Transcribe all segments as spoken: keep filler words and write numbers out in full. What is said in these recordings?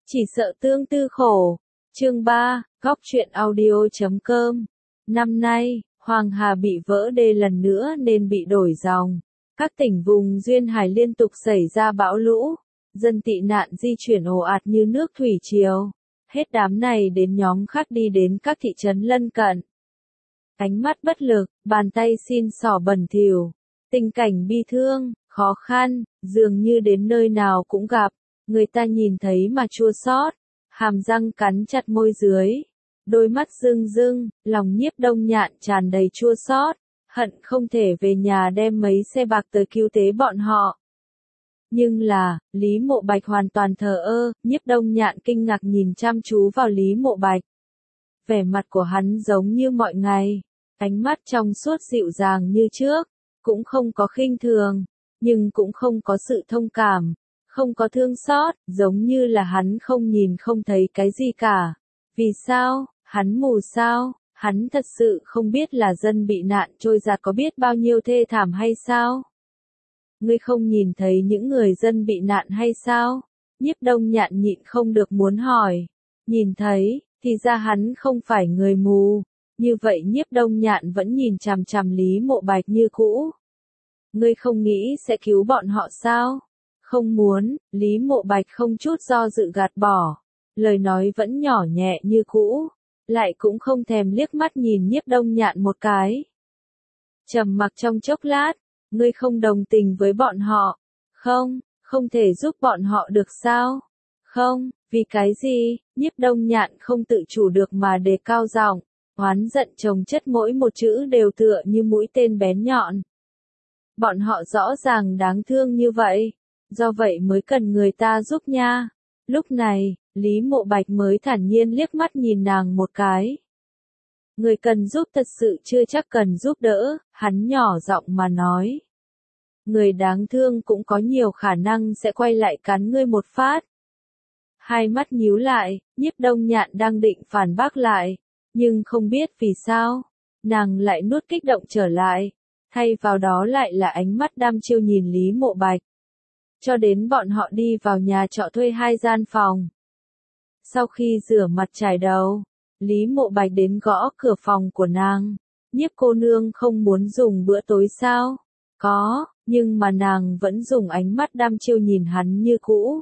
Chỉ sợ tương tư khổ. Chương ba, góc truyện audio chấm com. Năm nay, Hoàng Hà bị vỡ đê lần nữa nên bị đổi dòng. Các tỉnh vùng duyên hải liên tục xảy ra bão lũ. Dân tị nạn di chuyển ồ ạt như nước thủy triều. Hết đám này đến nhóm khác đi đến các thị trấn lân cận. Ánh mắt bất lực, bàn tay xin xỏ bẩn thỉu. Tình cảnh bi thương, khó khăn, dường như đến nơi nào cũng gặp. Người ta nhìn thấy mà chua xót, hàm răng cắn chặt môi dưới, đôi mắt rưng rưng, lòng Nhiếp Đông Nhạn tràn đầy chua xót, hận không thể về nhà đem mấy xe bạc tới cứu tế bọn họ. Nhưng là, Lý Mộ Bạch hoàn toàn thờ ơ, Nhiếp Đông Nhạn kinh ngạc nhìn chăm chú vào Lý Mộ Bạch. Vẻ mặt của hắn giống như mọi ngày, ánh mắt trong suốt dịu dàng như trước, cũng không có khinh thường, nhưng cũng không có sự thông cảm. Không có thương xót, giống như là hắn không nhìn không thấy cái gì cả. Vì sao? Hắn mù sao? Hắn thật sự không biết là dân bị nạn trôi giạt có biết bao nhiêu thê thảm hay sao? Ngươi không nhìn thấy những người dân bị nạn hay sao? Nhiếp Đông Nhạn nhịn không được muốn hỏi. Nhìn thấy, thì ra hắn không phải người mù. Như vậy Nhiếp Đông Nhạn vẫn nhìn chằm chằm Lý Mộ Bạch như cũ. Ngươi không nghĩ sẽ cứu bọn họ sao? Không muốn, Lý Mộ Bạch không chút do dự gạt bỏ. Lời nói vẫn nhỏ nhẹ như cũ, lại cũng không thèm liếc mắt nhìn Nhiếp Đông Nhạn một cái. Trầm mặc trong chốc lát, ngươi không đồng tình với bọn họ. Không, không thể giúp bọn họ được sao? Không, vì cái gì? Nhiếp Đông Nhạn không tự chủ được mà đề cao giọng, oán giận chồng chất mỗi một chữ đều tựa như mũi tên bén nhọn. Bọn họ rõ ràng đáng thương như vậy. Do vậy mới cần người ta giúp nha. Lúc này, Lý Mộ Bạch mới thản nhiên liếc mắt nhìn nàng một cái. Người cần giúp thật sự chưa chắc cần giúp đỡ, hắn nhỏ giọng mà nói. Người đáng thương cũng có nhiều khả năng sẽ quay lại cắn ngươi một phát. Hai mắt nhíu lại, Nhiếp Đông Nhạn đang định phản bác lại, nhưng không biết vì sao, nàng lại nuốt kích động trở lại, thay vào đó lại là ánh mắt đăm chiêu nhìn Lý Mộ Bạch. Cho đến bọn họ đi vào nhà trọ thuê hai gian phòng. Sau khi rửa mặt chải đầu, Lý Mộ Bạch đến gõ cửa phòng của nàng. Nhiếp cô nương không muốn dùng bữa tối sao? Có, nhưng mà nàng vẫn dùng ánh mắt đăm chiêu nhìn hắn như cũ.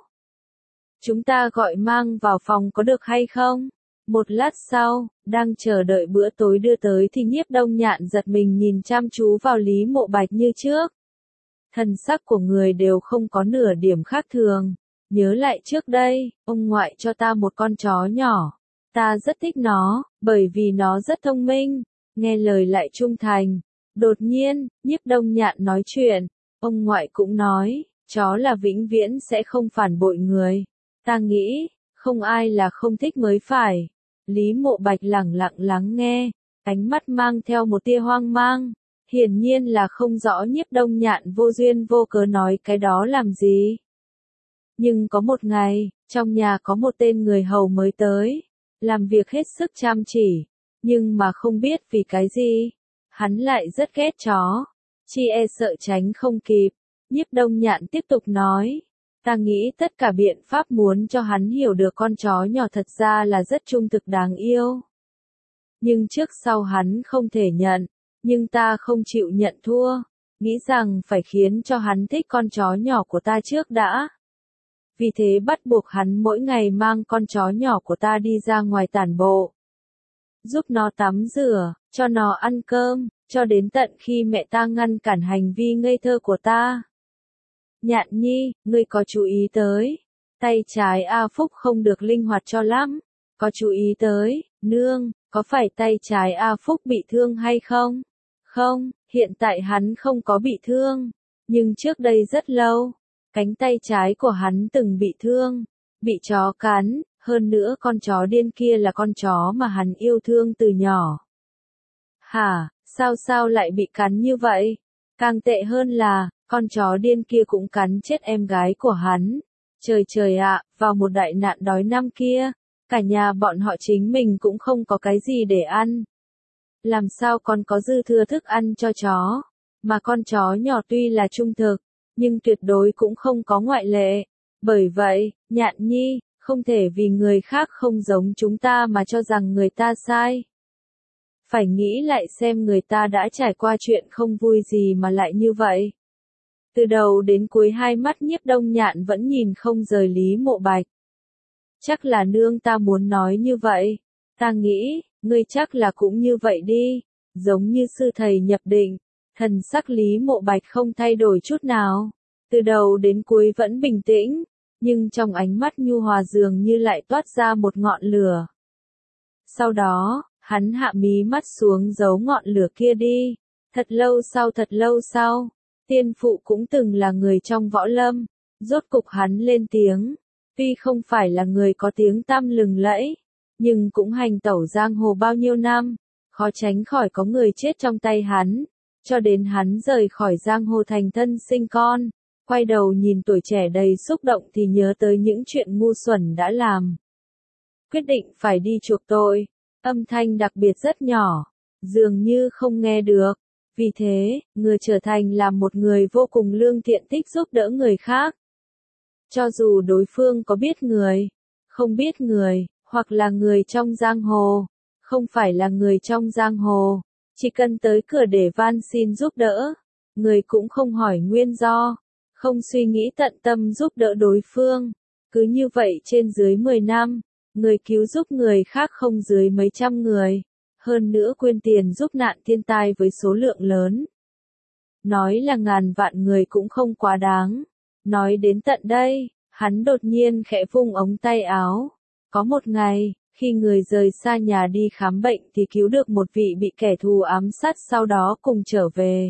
Chúng ta gọi mang vào phòng có được hay không? Một lát sau, đang chờ đợi bữa tối đưa tới thì Nhiếp Đông Nhạn giật mình nhìn chăm chú vào Lý Mộ Bạch như trước. Thần sắc của người đều không có nửa điểm khác thường. Nhớ lại trước đây, ông ngoại cho ta một con chó nhỏ. Ta rất thích nó, bởi vì nó rất thông minh, nghe lời lại trung thành. Đột nhiên, Nhiếp Đông Nhạn nói chuyện, ông ngoại cũng nói, chó là vĩnh viễn sẽ không phản bội người. Ta nghĩ, không ai là không thích mới phải. Lý Mộ Bạch lẳng lặng lắng nghe, ánh mắt mang theo một tia hoang mang. Hiển nhiên là không rõ Nhiếp Đông Nhạn vô duyên vô cớ nói cái đó làm gì. Nhưng có một ngày, trong nhà có một tên người hầu mới tới, làm việc hết sức chăm chỉ, nhưng mà không biết vì cái gì, hắn lại rất ghét chó, chi e sợ tránh không kịp. Nhiếp Đông Nhạn tiếp tục nói, ta nghĩ tất cả biện pháp muốn cho hắn hiểu được con chó nhỏ thật ra là rất trung thực đáng yêu. Nhưng trước sau hắn không thể nhận. Nhưng ta không chịu nhận thua, nghĩ rằng phải khiến cho hắn thích con chó nhỏ của ta trước đã. Vì thế bắt buộc hắn mỗi ngày mang con chó nhỏ của ta đi ra ngoài tản bộ. Giúp nó tắm rửa, cho nó ăn cơm, cho đến tận khi mẹ ta ngăn cản hành vi ngây thơ của ta. Nhạn nhi, ngươi có chú ý tới, tay trái A Phúc không được linh hoạt cho lắm, có chú ý tới, nương, có phải tay trái A Phúc bị thương hay không? Không, hiện tại hắn không có bị thương, nhưng trước đây rất lâu, cánh tay trái của hắn từng bị thương, bị chó cắn, hơn nữa con chó điên kia là con chó mà hắn yêu thương từ nhỏ. Hả, sao sao lại bị cắn như vậy? Càng tệ hơn là, con chó điên kia cũng cắn chết em gái của hắn. Trời trời ạ, vào một đại nạn đói năm kia, cả nhà bọn họ chính mình cũng không có cái gì để ăn. Làm sao còn có dư thừa thức ăn cho chó, mà con chó nhỏ tuy là trung thực, nhưng tuyệt đối cũng không có ngoại lệ. Bởi vậy, Nhạn nhi, Không thể vì người khác không giống chúng ta mà cho rằng người ta sai. Phải nghĩ lại xem người ta đã trải qua chuyện không vui gì mà lại như vậy. Từ đầu đến cuối hai mắt Nhiếp Đông Nhạn vẫn nhìn không rời Lý Mộ Bạch. Chắc là nương ta muốn nói như vậy. Ta nghĩ, ngươi chắc là cũng như vậy đi. Giống như sư thầy nhập định, thần sắc Lý Mộ Bạch không thay đổi chút nào. Từ đầu đến cuối vẫn bình tĩnh, nhưng trong ánh mắt nhu hòa dường như lại toát ra một ngọn lửa. Sau đó, hắn hạ mí mắt xuống giấu ngọn lửa kia đi. Thật lâu sau thật lâu sau, tiên phụ cũng từng là người trong võ lâm. Rốt cục hắn lên tiếng. Tuy không phải là người có tiếng tăm lừng lẫy, nhưng cũng hành tẩu giang hồ bao nhiêu năm, khó tránh khỏi có người chết trong tay hắn, cho đến hắn rời khỏi giang hồ thành thân sinh con, quay đầu nhìn tuổi trẻ đầy xúc động thì nhớ tới những chuyện ngu xuẩn đã làm. Quyết định phải đi chuộc tội, âm thanh đặc biệt rất nhỏ, dường như không nghe được. Vì thế, người trở thành là một người vô cùng lương thiện thích giúp đỡ người khác. Cho dù đối phương có biết người, không biết người, hoặc là người trong giang hồ, không phải là người trong giang hồ, chỉ cần tới cửa để van xin giúp đỡ, người cũng không hỏi nguyên do, không suy nghĩ tận tâm giúp đỡ đối phương. Cứ như vậy trên dưới mười năm, người cứu giúp người khác không dưới mấy trăm người, hơn nữa quyên tiền giúp nạn thiên tai với số lượng lớn. Nói là ngàn vạn người cũng không quá đáng. Nói đến tận đây, hắn đột nhiên khẽ vung ống tay áo. Có một ngày, khi người rời xa nhà đi khám bệnh thì cứu được một vị bị kẻ thù ám sát sau đó cùng trở về.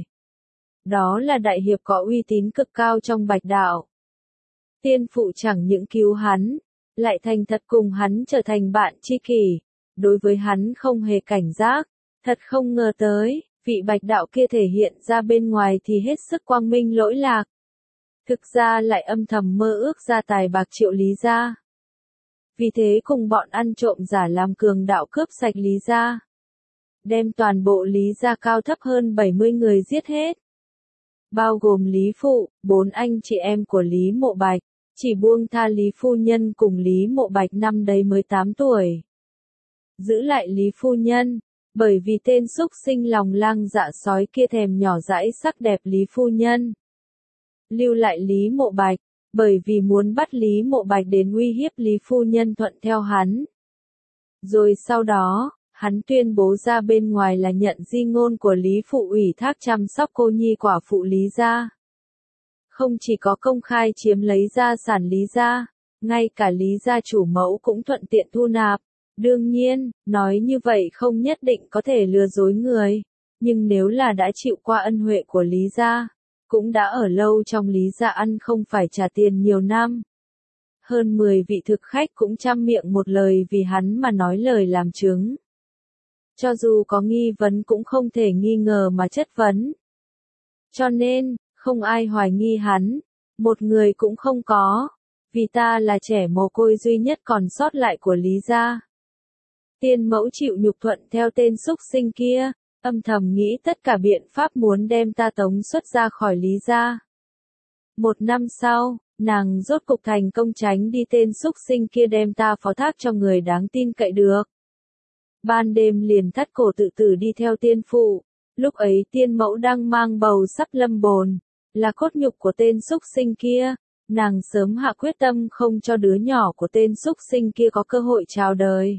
Đó là đại hiệp có uy tín cực cao trong Bạch Đạo. Tiên phụ chẳng những cứu hắn, lại thành thật cùng hắn trở thành bạn tri kỷ. Đối với hắn không hề cảnh giác, thật không ngờ tới, vị Bạch Đạo kia thể hiện ra bên ngoài thì hết sức quang minh lỗi lạc. Thực ra lại âm thầm mơ ước ra tài bạc triệu Lý gia. Vì thế cùng bọn ăn trộm giả làm cường đạo cướp sạch Lý gia. Đem toàn bộ Lý gia cao thấp hơn bảy mươi người giết hết. Bao gồm Lý Phụ, bốn anh chị em của Lý Mộ Bạch, chỉ buông tha Lý Phu Nhân cùng Lý Mộ Bạch năm đấy mới tám tuổi. Giữ lại Lý Phu Nhân, bởi vì tên xúc sinh lòng lang dạ sói kia thèm nhỏ dãi sắc đẹp Lý Phu Nhân. Lưu lại Lý Mộ Bạch, bởi vì muốn bắt Lý Mộ Bạch đến uy hiếp Lý Phu Nhân thuận theo hắn. Rồi sau đó, hắn tuyên bố ra bên ngoài là nhận di ngôn của Lý Phụ ủy thác chăm sóc cô nhi quả phụ Lý gia. Không chỉ có công khai chiếm lấy gia sản Lý gia, ngay cả Lý gia chủ mẫu cũng thuận tiện thu nạp. Đương nhiên, nói như vậy không nhất định có thể lừa dối người, nhưng nếu là đã chịu qua ân huệ của Lý gia, cũng đã ở lâu trong Lý gia ăn không phải trả tiền nhiều năm. Hơn mười vị thực khách cũng trăm miệng một lời vì hắn mà nói lời làm chứng. Cho dù có nghi vấn cũng không thể nghi ngờ mà chất vấn. Cho nên, không ai hoài nghi hắn, một người cũng không có, vì ta là trẻ mồ côi duy nhất còn sót lại của Lý gia. Tiên mẫu chịu nhục thuận theo tên xúc sinh kia, âm thầm nghĩ tất cả biện pháp muốn đem ta tống xuất ra khỏi Lý gia. Một năm sau, nàng rốt cục thành công tránh đi tên xúc sinh kia đem ta phó thác cho người đáng tin cậy được. Ban đêm liền thắt cổ tự tử đi theo tiên phụ, lúc ấy tiên mẫu đang mang bầu sắp lâm bồn, là cốt nhục của tên xúc sinh kia, nàng sớm hạ quyết tâm không cho đứa nhỏ của tên xúc sinh kia có cơ hội chào đời.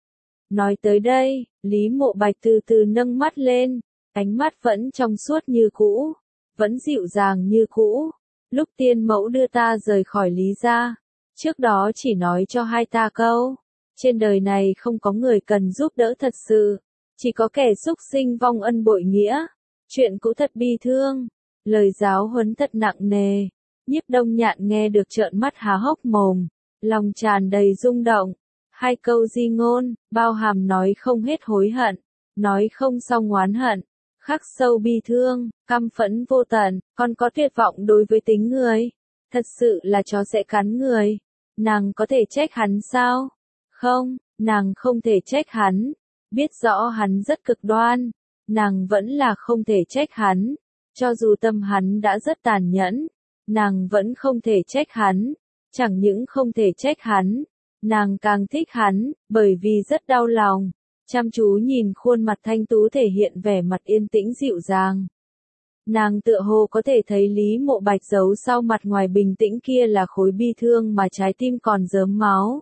Nói tới đây, Lý Mộ Bạch từ từ nâng mắt lên, ánh mắt vẫn trong suốt như cũ, vẫn dịu dàng như cũ. Lúc tiên mẫu đưa ta rời khỏi Lý gia, trước đó chỉ nói cho hai ta câu, trên đời này không có người cần giúp đỡ thật sự, chỉ có kẻ xúc sinh vong ân bội nghĩa. Chuyện cũ thật bi thương, lời giáo huấn thật nặng nề. Nhiếp Đông Nhạn nghe được trợn mắt há hốc mồm, lòng tràn đầy rung động. Hai câu di ngôn, bao hàm nói không hết hối hận, nói không xong oán hận, khắc sâu bi thương, căm phẫn vô tận, còn có tuyệt vọng đối với tính người. Thật sự là chó sẽ cắn người. Nàng có thể trách hắn sao? Không, nàng không thể trách hắn. Biết rõ hắn rất cực đoan, nàng vẫn là không thể trách hắn. Cho dù tâm hắn đã rất tàn nhẫn, nàng vẫn không thể trách hắn. Chẳng những không thể trách hắn, nàng càng thích hắn, bởi vì rất đau lòng. Chăm chú nhìn khuôn mặt thanh tú thể hiện vẻ mặt yên tĩnh dịu dàng. Nàng tựa hồ có thể thấy Lý Mộ Bạch giấu sau mặt ngoài bình tĩnh kia là khối bi thương mà trái tim còn rớm máu.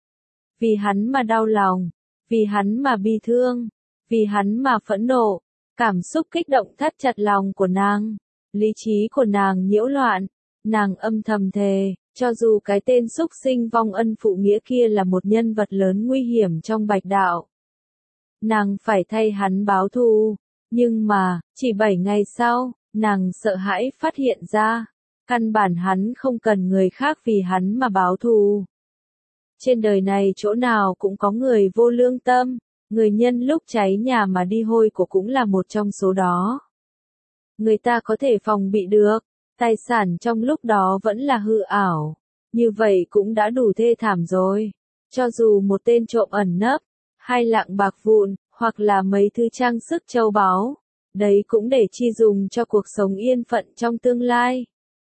Vì hắn mà đau lòng, vì hắn mà bi thương, vì hắn mà phẫn nộ, cảm xúc kích động thắt chặt lòng của nàng, lý trí của nàng nhiễu loạn, nàng âm thầm thề, cho dù cái tên xúc sinh vong ân phụ nghĩa kia là một nhân vật lớn nguy hiểm trong Bạch đạo, nàng phải thay hắn báo thù, nhưng mà, chỉ bảy ngày sau, nàng sợ hãi phát hiện ra, căn bản hắn không cần người khác vì hắn mà báo thù. Trên đời này chỗ nào cũng có người vô lương tâm, người nhân lúc cháy nhà mà đi hôi của cũng là một trong số đó. Người ta có thể phòng bị được, tài sản trong lúc đó vẫn là hư ảo, như vậy cũng đã đủ thê thảm rồi. Cho dù một tên trộm ẩn nấp, hai lạng bạc vụn, hoặc là mấy thứ trang sức châu báu, đấy cũng để chi dùng cho cuộc sống yên phận trong tương lai.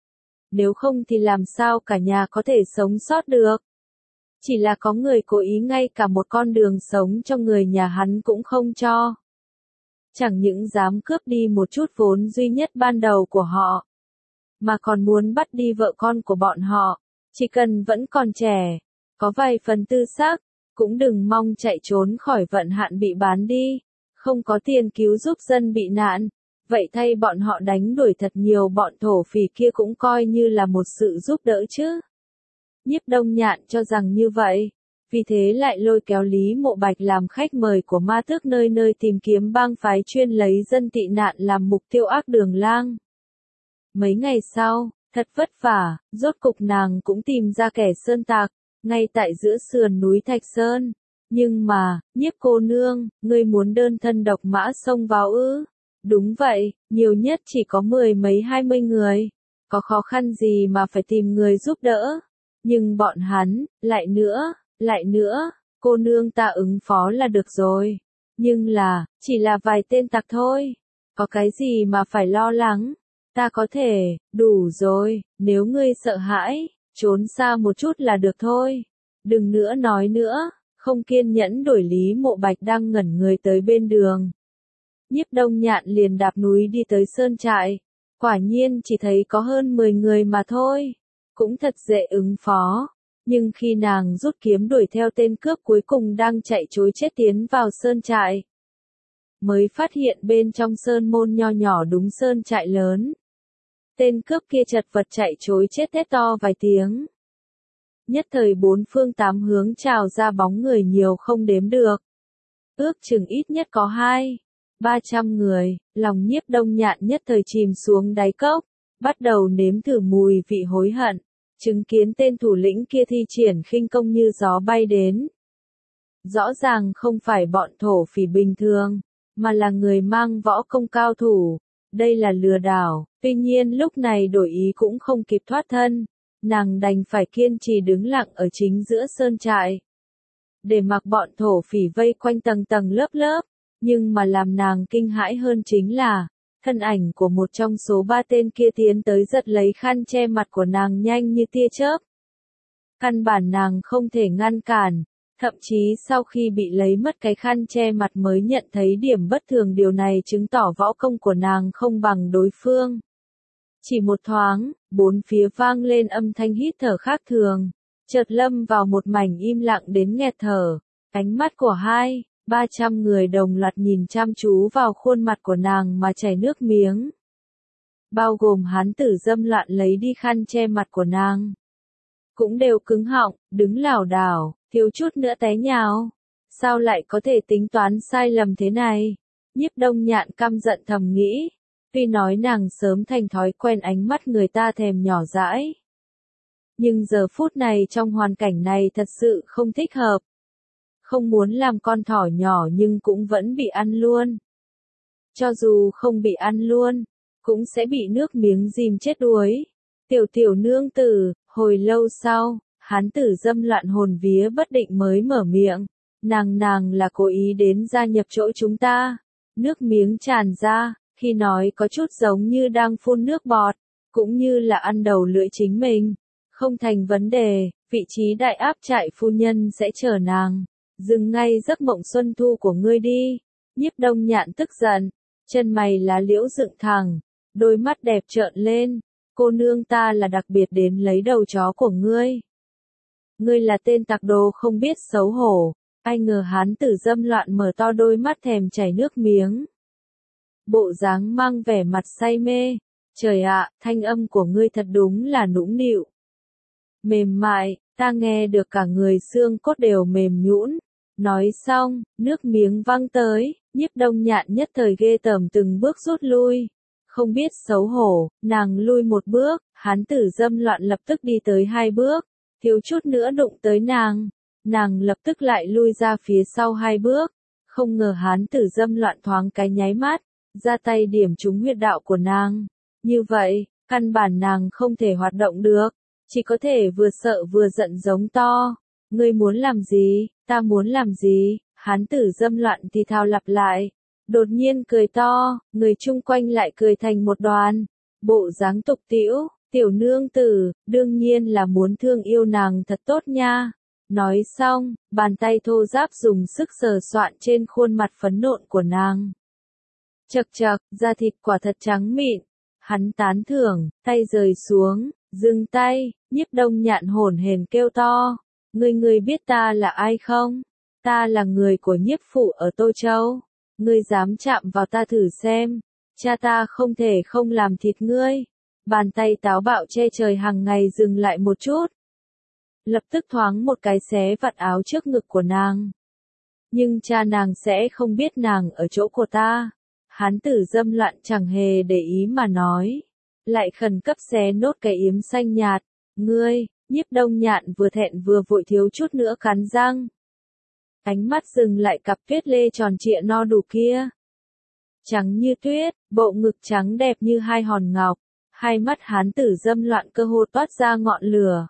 Nếu không thì làm sao cả nhà có thể sống sót được? Chỉ là có người cố ý ngay cả một con đường sống cho người nhà hắn cũng không cho. Chẳng những dám cướp đi một chút vốn duy nhất ban đầu của họ, mà còn muốn bắt đi vợ con của bọn họ. Chỉ cần vẫn còn trẻ, có vài phần tư xác, cũng đừng mong chạy trốn khỏi vận hạn bị bán đi. Không có tiền cứu giúp dân bị nạn, vậy thay bọn họ đánh đuổi thật nhiều bọn thổ phỉ kia cũng coi như là một sự giúp đỡ chứ. Nhiếp Đông Nhạn cho rằng như vậy, vì thế lại lôi kéo Lý Mộ Bạch làm khách mời của ma tước nơi nơi tìm kiếm bang phái chuyên lấy dân tị nạn làm mục tiêu ác đường lang. Mấy ngày sau, thật vất vả, rốt cục nàng cũng tìm ra kẻ sơn tạc, ngay tại giữa sườn núi Thạch Sơn. Nhưng mà, Nhiếp cô nương, ngươi muốn đơn thân độc mã xông vào ư? Đúng vậy, nhiều nhất chỉ có mười mấy hai mươi người. Có khó khăn gì mà phải tìm người giúp đỡ? Nhưng bọn hắn, lại nữa, lại nữa, cô nương ta ứng phó là được rồi. Nhưng là, chỉ là vài tên tặc thôi. Có cái gì mà phải lo lắng? Ta có thể, đủ rồi, nếu ngươi sợ hãi, trốn xa một chút là được thôi. Đừng nữa nói nữa. Không kiên nhẫn đổi Lý Mộ Bạch đang ngẩn người tới bên đường. Nhiếp Đông Nhạn liền đạp núi đi tới sơn trại. Quả nhiên chỉ thấy có hơn mười người mà thôi. Cũng thật dễ ứng phó. Nhưng khi nàng rút kiếm đuổi theo tên cướp cuối cùng đang chạy trối chết tiến vào sơn trại, mới phát hiện bên trong sơn môn nho nhỏ đúng sơn trại lớn. Tên cướp kia chật vật chạy trối chết thét to vài tiếng. Nhất thời bốn phương tám hướng trào ra bóng người nhiều không đếm được. Ước chừng ít nhất có hai, ba trăm người, lòng Nhiếp Đông Nhạn nhất thời chìm xuống đáy cốc, bắt đầu nếm thử mùi vị hối hận, chứng kiến tên thủ lĩnh kia thi triển khinh công như gió bay đến. Rõ ràng không phải bọn thổ phỉ bình thường, mà là người mang võ công cao thủ, đây là lừa đảo, tuy nhiên lúc này đổi ý cũng không kịp thoát thân. Nàng đành phải kiên trì đứng lặng ở chính giữa sơn trại, để mặc bọn thổ phỉ vây quanh tầng tầng lớp lớp, nhưng mà làm nàng kinh hãi hơn chính là, thân ảnh của một trong số ba tên kia tiến tới giật lấy khăn che mặt của nàng nhanh như tia chớp. Căn bản nàng không thể ngăn cản, thậm chí sau khi bị lấy mất cái khăn che mặt mới nhận thấy điểm bất thường, điều này chứng tỏ võ công của nàng không bằng đối phương. Chỉ một thoáng, bốn phía vang lên âm thanh hít thở khác thường, chợt lâm vào một mảnh im lặng đến nghẹt thở. Ánh mắt của hai, ba trăm người đồng loạt nhìn chăm chú vào khuôn mặt của nàng mà chảy nước miếng. Bao gồm hán tử dâm loạn lấy đi khăn che mặt của nàng. Cũng đều cứng họng, đứng lảo đảo, thiếu chút nữa té nhào. Sao lại có thể tính toán sai lầm thế này? Nhiếp Đông Nhạn căm giận thầm nghĩ. Tuy nói nàng sớm thành thói quen ánh mắt người ta thèm nhỏ dãi. Nhưng giờ phút này trong hoàn cảnh này thật sự không thích hợp. Không muốn làm con thỏ nhỏ nhưng cũng vẫn bị ăn luôn. Cho dù không bị ăn luôn, cũng sẽ bị nước miếng dìm chết đuối. Tiểu tiểu nương tử, hồi lâu sau, hán tử dâm loạn hồn vía bất định mới mở miệng. Nàng nàng là cố ý đến gia nhập chỗ chúng ta. Nước miếng tràn ra. Khi nói có chút giống như đang phun nước bọt, cũng như là ăn đầu lưỡi chính mình. Không thành vấn đề, vị trí đại áp trại phu nhân sẽ chờ nàng. Dừng ngay giấc mộng xuân thu của ngươi đi. Nhiếp Đông Nhạn tức giận, chân mày lá liễu dựng thẳng, đôi mắt đẹp trợn lên. Cô nương ta là đặc biệt đến lấy đầu chó của ngươi. Ngươi là tên tặc đồ không biết xấu hổ. Ai ngờ hán tử dâm loạn mở to đôi mắt thèm chảy nước miếng. Bộ dáng mang vẻ mặt say mê. Trời ạ, thanh âm của ngươi thật đúng là nũng nịu. Mềm mại, ta nghe được cả người xương cốt đều mềm nhũn. Nói xong, nước miếng văng tới, Nhiếp Đông Nhạn nhất thời ghê tởm từng bước rút lui. Không biết xấu hổ, nàng lui một bước, hán tử dâm loạn lập tức đi tới hai bước, thiếu chút nữa đụng tới nàng. Nàng lập tức lại lui ra phía sau hai bước, không ngờ hán tử dâm loạn thoáng cái nháy mắt, ra tay điểm trúng huyệt đạo của nàng. Như vậy, căn bản nàng không thể hoạt động được, chỉ có thể vừa sợ vừa giận giống to. Ngươi muốn làm gì, ta muốn làm gì, hán tử dâm loạn thì thào lặp lại. Đột nhiên cười to, người chung quanh lại cười thành một đoàn. Bộ dáng tục tĩu, tiểu nương tử, đương nhiên là muốn thương yêu nàng thật tốt nha. Nói xong, bàn tay thô ráp dùng sức sờ soạn trên khuôn mặt phấn nộn của nàng. Chậc chậc, da thịt quả thật trắng mịn. Hắn tán thưởng, tay rời xuống, dừng tay, Nhiếp Đông Nhạn hổn hển kêu to. Ngươi ngươi biết ta là ai không? Ta là người của nhiếp phủ ở Tô Châu. Ngươi dám chạm vào ta thử xem. Cha ta không thể không làm thịt ngươi. Bàn tay táo bạo che trời hàng ngày dừng lại một chút. Lập tức thoáng một cái xé vạt áo trước ngực của nàng. Nhưng cha nàng sẽ không biết nàng ở chỗ của ta. Hán tử dâm loạn chẳng hề để ý mà nói. Lại khẩn cấp xé nốt cái yếm xanh nhạt. Ngươi, Nhiếp Đông Nhạn vừa thẹn vừa vội thiếu chút nữa cắn răng. Ánh mắt dừng lại cặp tuyết lê tròn trịa no đủ kia. Trắng như tuyết, bộ ngực trắng đẹp như hai hòn ngọc. Hai mắt hán tử dâm loạn cơ hồ toát ra ngọn lửa.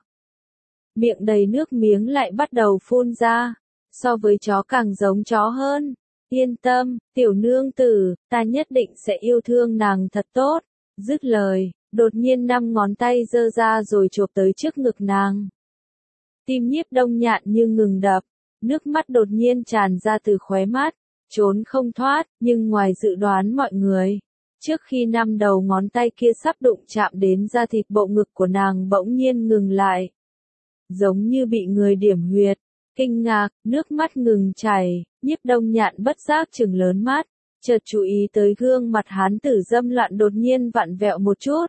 Miệng đầy nước miếng lại bắt đầu phun ra. So với chó càng giống chó hơn. Yên tâm, tiểu nương tử, ta nhất định sẽ yêu thương nàng thật tốt. Dứt lời, đột nhiên năm ngón tay giơ ra rồi chộp tới trước ngực nàng. Tim Nhiếp Đông Nhạn như ngừng đập, nước mắt đột nhiên tràn ra từ khóe mắt, trốn không thoát, nhưng ngoài dự đoán mọi người. Trước khi năm đầu ngón tay kia sắp đụng chạm đến da thịt bộ ngực của nàng bỗng nhiên ngừng lại. Giống như bị người điểm huyệt, kinh ngạc, nước mắt ngừng chảy, Nhiếp Đông Nhạn bất giác trừng lớn mắt, chợt chú ý tới gương mặt hán tử dâm loạn đột nhiên vặn vẹo một chút.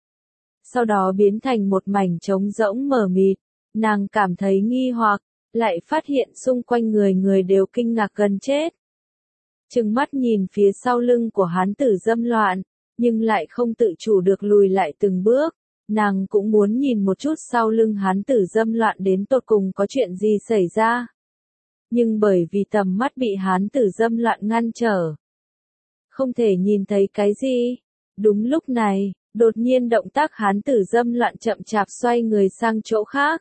Sau đó biến thành một mảnh trống rỗng mờ mịt, nàng cảm thấy nghi hoặc, lại phát hiện xung quanh người người đều kinh ngạc gần chết. Trừng mắt nhìn phía sau lưng của hán tử dâm loạn, nhưng lại không tự chủ được lùi lại từng bước, nàng cũng muốn nhìn một chút sau lưng hán tử dâm loạn đến tột cùng có chuyện gì xảy ra. Nhưng bởi vì tầm mắt bị hán tử dâm loạn ngăn trở, không thể nhìn thấy cái gì. Đúng lúc này, đột nhiên động tác hán tử dâm loạn chậm chạp xoay người sang chỗ khác.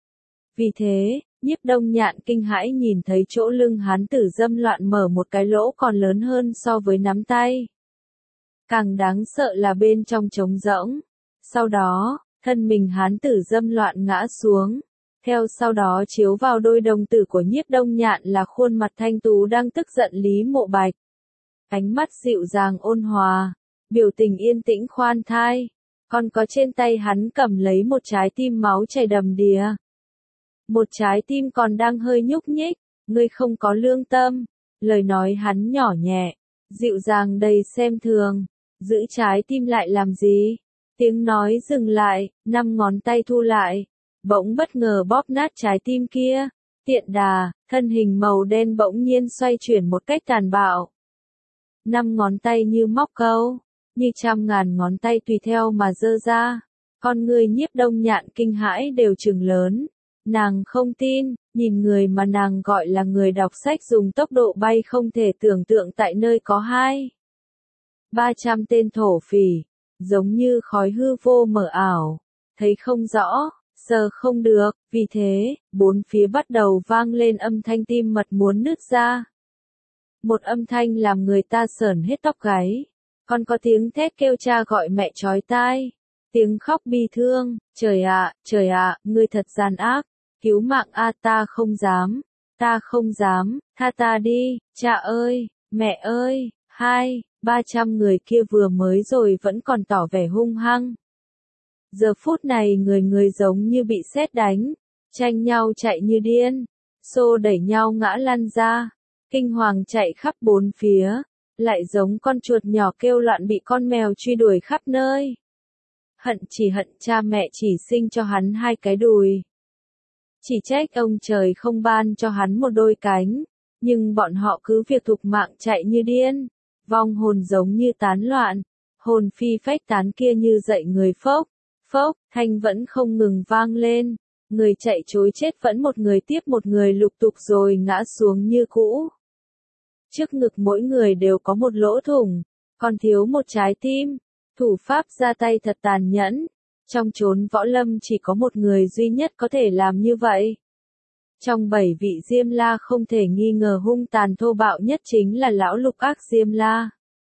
Vì thế, Nhiếp Đông Nhạn kinh hãi nhìn thấy chỗ lưng hán tử dâm loạn mở một cái lỗ còn lớn hơn so với nắm tay. Càng đáng sợ là bên trong trống rỗng. Sau đó, thân mình hán tử dâm loạn ngã xuống. Theo sau đó chiếu vào đôi đồng tử của Nhiếp Đông Nhạn là khuôn mặt thanh tú đang tức giận Lý Mộ Bạch. Ánh mắt dịu dàng ôn hòa, biểu tình yên tĩnh khoan thai. Còn có trên tay hắn cầm lấy một trái tim máu chảy đầm đìa. Một trái tim còn đang hơi nhúc nhích, ngươi không có lương tâm. Lời nói hắn nhỏ nhẹ, dịu dàng đầy xem thường. Giữ trái tim lại làm gì? Tiếng nói dừng lại, năm ngón tay thu lại. Bỗng bất ngờ bóp nát trái tim kia. Tiện đà, thân hình màu đen bỗng nhiên xoay chuyển một cách tàn bạo. Năm ngón tay như móc câu, như trăm ngàn ngón tay tùy theo mà giơ ra. Con người Nhiếp Đông Nhạn kinh hãi đều trừng lớn. Nàng không tin, nhìn người mà nàng gọi là người đọc sách dùng tốc độ bay không thể tưởng tượng tại nơi có hai. Ba trăm tên thổ phỉ, giống như khói hư vô mờ ảo, thấy không rõ, sờ không được, vì thế, bốn phía bắt đầu vang lên âm thanh tim mật muốn nứt ra. Một âm thanh làm người ta sởn hết tóc gáy, còn có tiếng thét kêu cha gọi mẹ chói tai, tiếng khóc bi thương, trời ạ, trời ạ, ngươi thật gian ác. Cứu mạng a ta không dám, ta không dám, tha ta đi, cha ơi, mẹ ơi, hai, ba trăm người kia vừa mới rồi vẫn còn tỏ vẻ hung hăng. Giờ phút này người người giống như bị sét đánh, tranh nhau chạy như điên, xô đẩy nhau ngã lăn ra, kinh hoàng chạy khắp bốn phía, lại giống con chuột nhỏ kêu loạn bị con mèo truy đuổi khắp nơi. Hận chỉ hận cha mẹ chỉ sinh cho hắn hai cái đùi. Chỉ trách ông trời không ban cho hắn một đôi cánh, nhưng bọn họ cứ việc thục mạng chạy như điên, vong hồn giống như tán loạn, hồn phi phách tán kia như dậy người phốc, phốc, thanh vẫn không ngừng vang lên, người chạy trối chết vẫn một người tiếp một người lục tục rồi ngã xuống như cũ. Trước ngực mỗi người đều có một lỗ thủng, còn thiếu một trái tim, thủ pháp ra tay thật tàn nhẫn. Trong chốn võ lâm chỉ có một người duy nhất có thể làm như vậy. Trong bảy vị Diêm La không thể nghi ngờ hung tàn thô bạo nhất chính là lão lục ác Diêm La.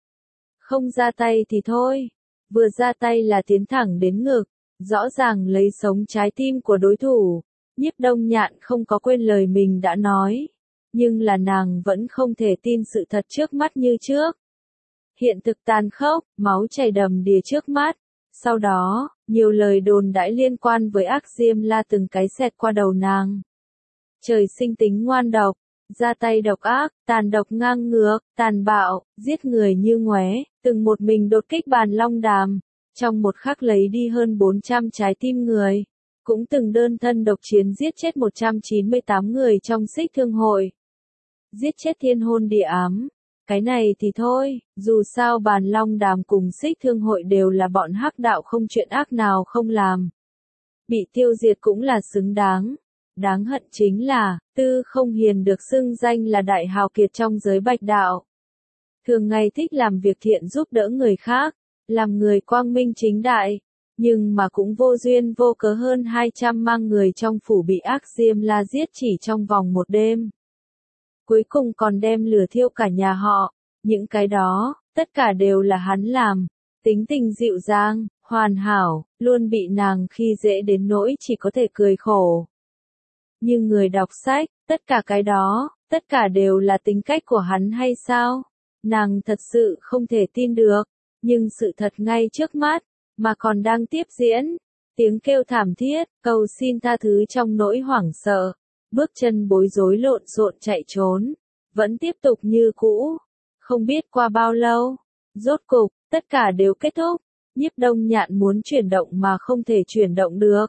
Không ra tay thì thôi, vừa ra tay là tiến thẳng đến ngực, rõ ràng lấy sống trái tim của đối thủ. Nhiếp Đông Nhạn không có quên lời mình đã nói, nhưng là nàng vẫn không thể tin sự thật trước mắt như trước. Hiện thực tàn khốc, máu chảy đầm đìa trước mắt. Sau đó, nhiều lời đồn đãi liên quan với ác Diêm La từng cái xẹt qua đầu nàng. Trời sinh tính ngoan độc, ra tay độc ác, tàn độc ngang ngược, tàn bạo, giết người như ngoé, từng một mình đột kích Bàn Long Đàm, trong một khắc lấy đi hơn bốn trăm trái tim người, cũng từng đơn thân độc chiến giết chết một trăm chín mươi tám người trong Xích Thương Hội. Giết chết thiên hôn địa ám. Cái này thì thôi, dù sao Bàn Long Đàm cùng Xích Thương Hội đều là bọn hắc đạo không chuyện ác nào không làm. Bị tiêu diệt cũng là xứng đáng. Đáng hận chính là, Tư Không Hiền được xưng danh là đại hào kiệt trong giới bạch đạo. Thường ngày thích làm việc thiện giúp đỡ người khác, làm người quang minh chính đại, nhưng mà cũng vô duyên vô cớ hơn hai trăm mang người trong phủ bị ác Diêm La giết chỉ trong vòng một đêm. Cuối cùng còn đem lửa thiêu cả nhà họ, những cái đó, tất cả đều là hắn làm, tính tình dịu dàng, hoàn hảo, luôn bị nàng khi dễ đến nỗi chỉ có thể cười khổ. Nhưng người đọc sách, tất cả cái đó, tất cả đều là tính cách của hắn hay sao? Nàng thật sự không thể tin được, nhưng sự thật ngay trước mắt, mà còn đang tiếp diễn, tiếng kêu thảm thiết, cầu xin tha thứ trong nỗi hoảng sợ. Bước chân bối rối lộn xộn chạy trốn, vẫn tiếp tục như cũ. Không biết qua bao lâu, rốt cục, tất cả đều kết thúc. Nhiếp Đông Nhạn muốn chuyển động mà không thể chuyển động được.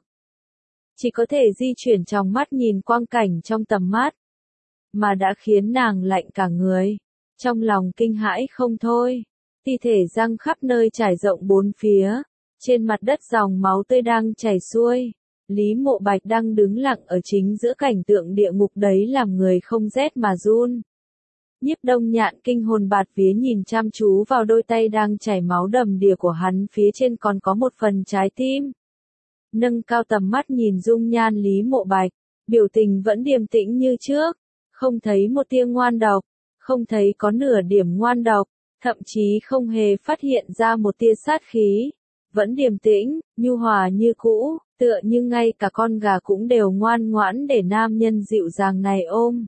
Chỉ có thể di chuyển trong mắt nhìn quang cảnh trong tầm mắt. Mà đã khiến nàng lạnh cả người. Trong lòng kinh hãi không thôi. Thi thể răng khắp nơi trải rộng bốn phía. Trên mặt đất dòng máu tươi đang chảy xuôi. Lý Mộ Bạch đang đứng lặng ở chính giữa cảnh tượng địa ngục đấy làm người không rét mà run. Nhiếp Đông Nhạn kinh hồn bạt vía nhìn chăm chú vào đôi tay đang chảy máu đầm đìa của hắn, phía trên còn có một phần trái tim. Nâng cao tầm mắt nhìn dung nhan Lý Mộ Bạch, biểu tình vẫn điềm tĩnh như trước, không thấy một tia ngoan độc, không thấy có nửa điểm ngoan độc, thậm chí không hề phát hiện ra một tia sát khí, vẫn điềm tĩnh, nhu hòa như cũ. Tựa như ngay cả con gà cũng đều ngoan ngoãn để nam nhân dịu dàng này ôm.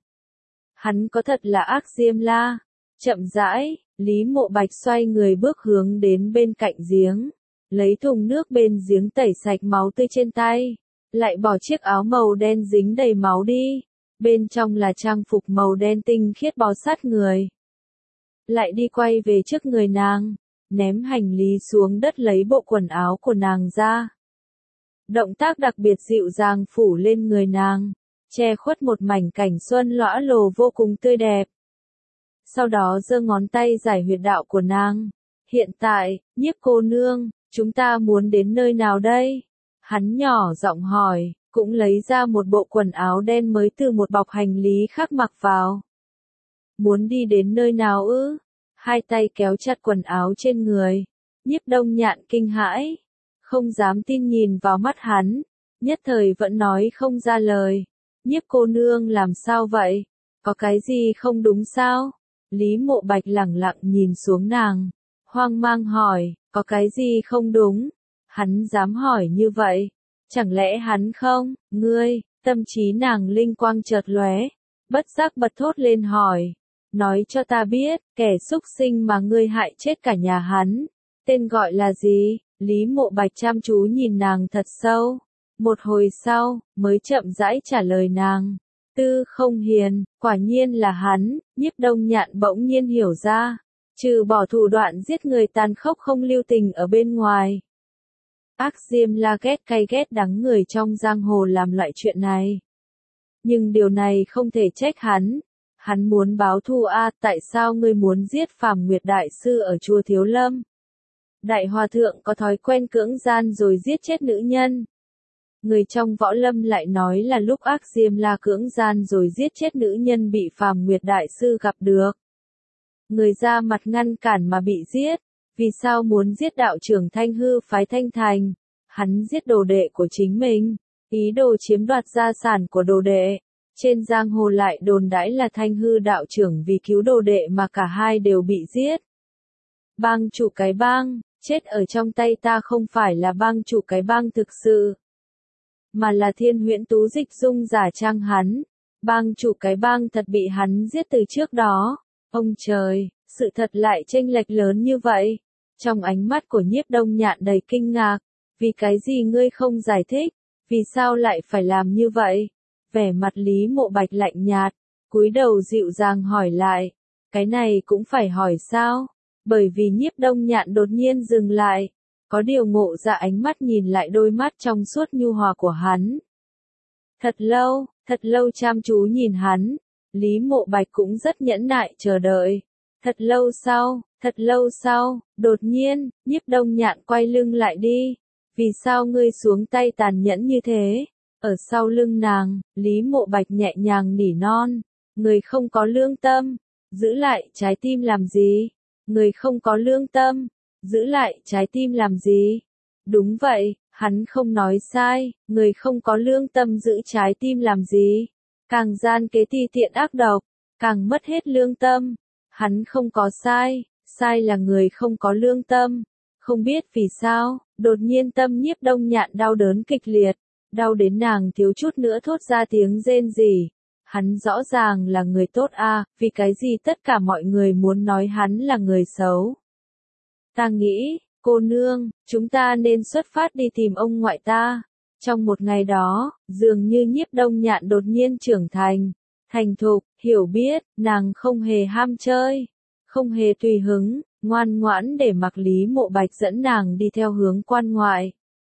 Hắn có thật là ác Diêm La. Chậm rãi, Lý Mộ Bạch xoay người bước hướng đến bên cạnh giếng. Lấy thùng nước bên giếng tẩy sạch máu tươi trên tay. Lại bỏ chiếc áo màu đen dính đầy máu đi. Bên trong là trang phục màu đen tinh khiết bó sát người. Lại đi quay về trước người nàng. Ném hành lý xuống đất lấy bộ quần áo của nàng ra. Động tác đặc biệt dịu dàng phủ lên người nàng, che khuất một mảnh cảnh xuân lõa lồ vô cùng tươi đẹp. Sau đó giơ ngón tay giải huyệt đạo của nàng. Hiện tại, Nhiếp cô nương, chúng ta muốn đến nơi nào đây? Hắn nhỏ giọng hỏi, cũng lấy ra một bộ quần áo đen mới từ một bọc hành lý khác mặc vào. Muốn đi đến nơi nào ư? Hai tay kéo chặt quần áo trên người. Nhiếp Đông Nhạn kinh hãi. Không dám tin nhìn vào mắt hắn, nhất thời vẫn nói không ra lời. Nhiếp cô nương làm sao vậy? Có cái gì không đúng sao? Lý Mộ Bạch lẳng lặng nhìn xuống nàng, hoang mang hỏi, có cái gì không đúng? Hắn dám hỏi như vậy? Chẳng lẽ hắn không, ngươi, Tâm trí nàng linh quang chợt lóe, bất giác bật thốt lên hỏi, nói cho ta biết, kẻ xúc sinh mà ngươi hại chết cả nhà hắn, tên gọi là gì? Lý Mộ Bạch chăm chú nhìn nàng thật sâu, một hồi sau, mới chậm rãi trả lời nàng. Tư Không Hiền, quả nhiên là hắn. Nhiếp Đông Nhạn bỗng nhiên hiểu ra, trừ bỏ thủ đoạn giết người tàn khốc không lưu tình ở bên ngoài. Ác Diêm La ghét cay ghét đắng người trong giang hồ làm loại chuyện này. Nhưng điều này không thể trách hắn. Hắn muốn báo thù a, à, tại sao ngươi muốn giết Phàm Nguyệt Đại Sư ở chùa Thiếu Lâm? Đại Hòa Thượng có thói quen cưỡng gian rồi giết chết nữ nhân. Người trong võ lâm lại nói là lúc Ác Diêm La cưỡng gian rồi giết chết nữ nhân bị Phàm Nguyệt Đại Sư gặp được. Người ra mặt ngăn cản mà bị giết. Vì sao muốn giết đạo trưởng Thanh Hư phái Thanh Thành? Hắn giết đồ đệ của chính mình, ý đồ chiếm đoạt gia sản của đồ đệ. Trên giang hồ lại đồn đãi là Thanh Hư đạo trưởng vì cứu đồ đệ mà cả hai đều bị giết. Bang chủ cái bang, chết ở trong tay ta không phải là bang chủ cái bang thực sự, mà là Thiên Huyễn Tú Dịch Dung giả trang hắn. Bang chủ cái bang thật bị hắn giết từ trước đó. Ông trời, sự thật lại chênh lệch lớn như vậy. Trong ánh mắt của Nhiếp Đông Nhạn đầy kinh ngạc, vì cái gì ngươi không giải thích, vì sao lại phải làm như vậy? Vẻ mặt Lý Mộ Bạch lạnh nhạt, cúi đầu dịu dàng hỏi lại, cái này cũng phải hỏi sao? Bởi vì Nhiếp Đông Nhạn đột nhiên dừng lại, có điều ngộ ra ánh mắt nhìn lại đôi mắt trong suốt nhu hòa của hắn. Thật lâu, thật lâu chăm chú nhìn hắn, Lý Mộ Bạch cũng rất nhẫn nại chờ đợi. Thật lâu sau, thật lâu sau, đột nhiên, Nhiếp Đông Nhạn quay lưng lại đi. Vì sao ngươi xuống tay tàn nhẫn như thế? Ở sau lưng nàng, Lý Mộ Bạch nhẹ nhàng nỉ non. Người không có lương tâm, giữ lại trái tim làm gì? Người không có lương tâm, giữ lại trái tim làm gì? Đúng vậy, hắn không nói sai, người không có lương tâm giữ trái tim làm gì? Càng gian kế ti tiện ác độc, càng mất hết lương tâm. Hắn không có sai, sai là người không có lương tâm. Không biết vì sao, đột nhiên tâm Nhiếp Đông Nhạn đau đớn kịch liệt, đau đến nàng thiếu chút nữa thốt ra tiếng rên rỉ. Hắn rõ ràng là người tốt a, à, vì cái gì tất cả mọi người muốn nói hắn là người xấu. Ta nghĩ, cô nương, chúng ta nên xuất phát đi tìm ông ngoại ta. Trong một ngày đó, dường như Nhiếp Đông Nhạn đột nhiên trưởng thành, thành thục, hiểu biết, nàng không hề ham chơi, không hề tùy hứng, ngoan ngoãn để mặc Lý Mộ Bạch dẫn nàng đi theo hướng quan ngoại.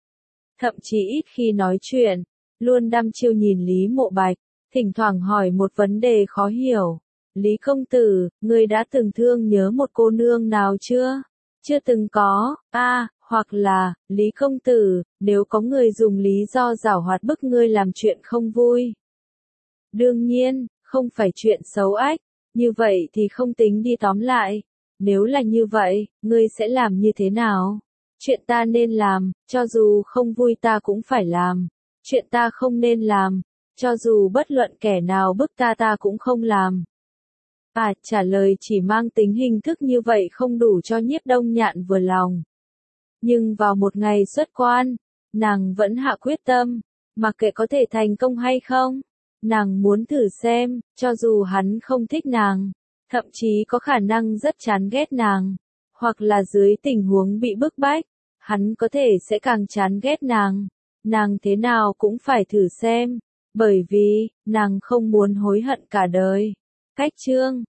Thậm chí ít khi nói chuyện, luôn đăm chiêu nhìn Lý Mộ Bạch, thỉnh thoảng hỏi một vấn đề khó hiểu. Lý công tử, ngươi đã từng thương nhớ một cô nương nào chưa? Chưa từng có, a, à, hoặc là, Lý công tử, nếu có người dùng lý do giảo hoạt bức ngươi làm chuyện không vui. Đương nhiên, không phải chuyện xấu ách, như vậy thì không tính đi tóm lại. Nếu là như vậy, ngươi sẽ làm như thế nào? Chuyện ta nên làm, cho dù không vui ta cũng phải làm. Chuyện ta không nên làm, cho dù bất luận kẻ nào bức ta ta cũng không làm. À, trả lời chỉ mang tính hình thức như vậy không đủ cho Nhiếp Đông Nhạn vừa lòng. Nhưng vào một ngày xuất quan, nàng vẫn hạ quyết tâm, mặc kệ có thể thành công hay không. Nàng muốn thử xem, cho dù hắn không thích nàng, thậm chí có khả năng rất chán ghét nàng, hoặc là dưới tình huống bị bức bách, hắn có thể sẽ càng chán ghét nàng. Nàng thế nào cũng phải thử xem, bởi vì, nàng không muốn hối hận cả đời. Cách chương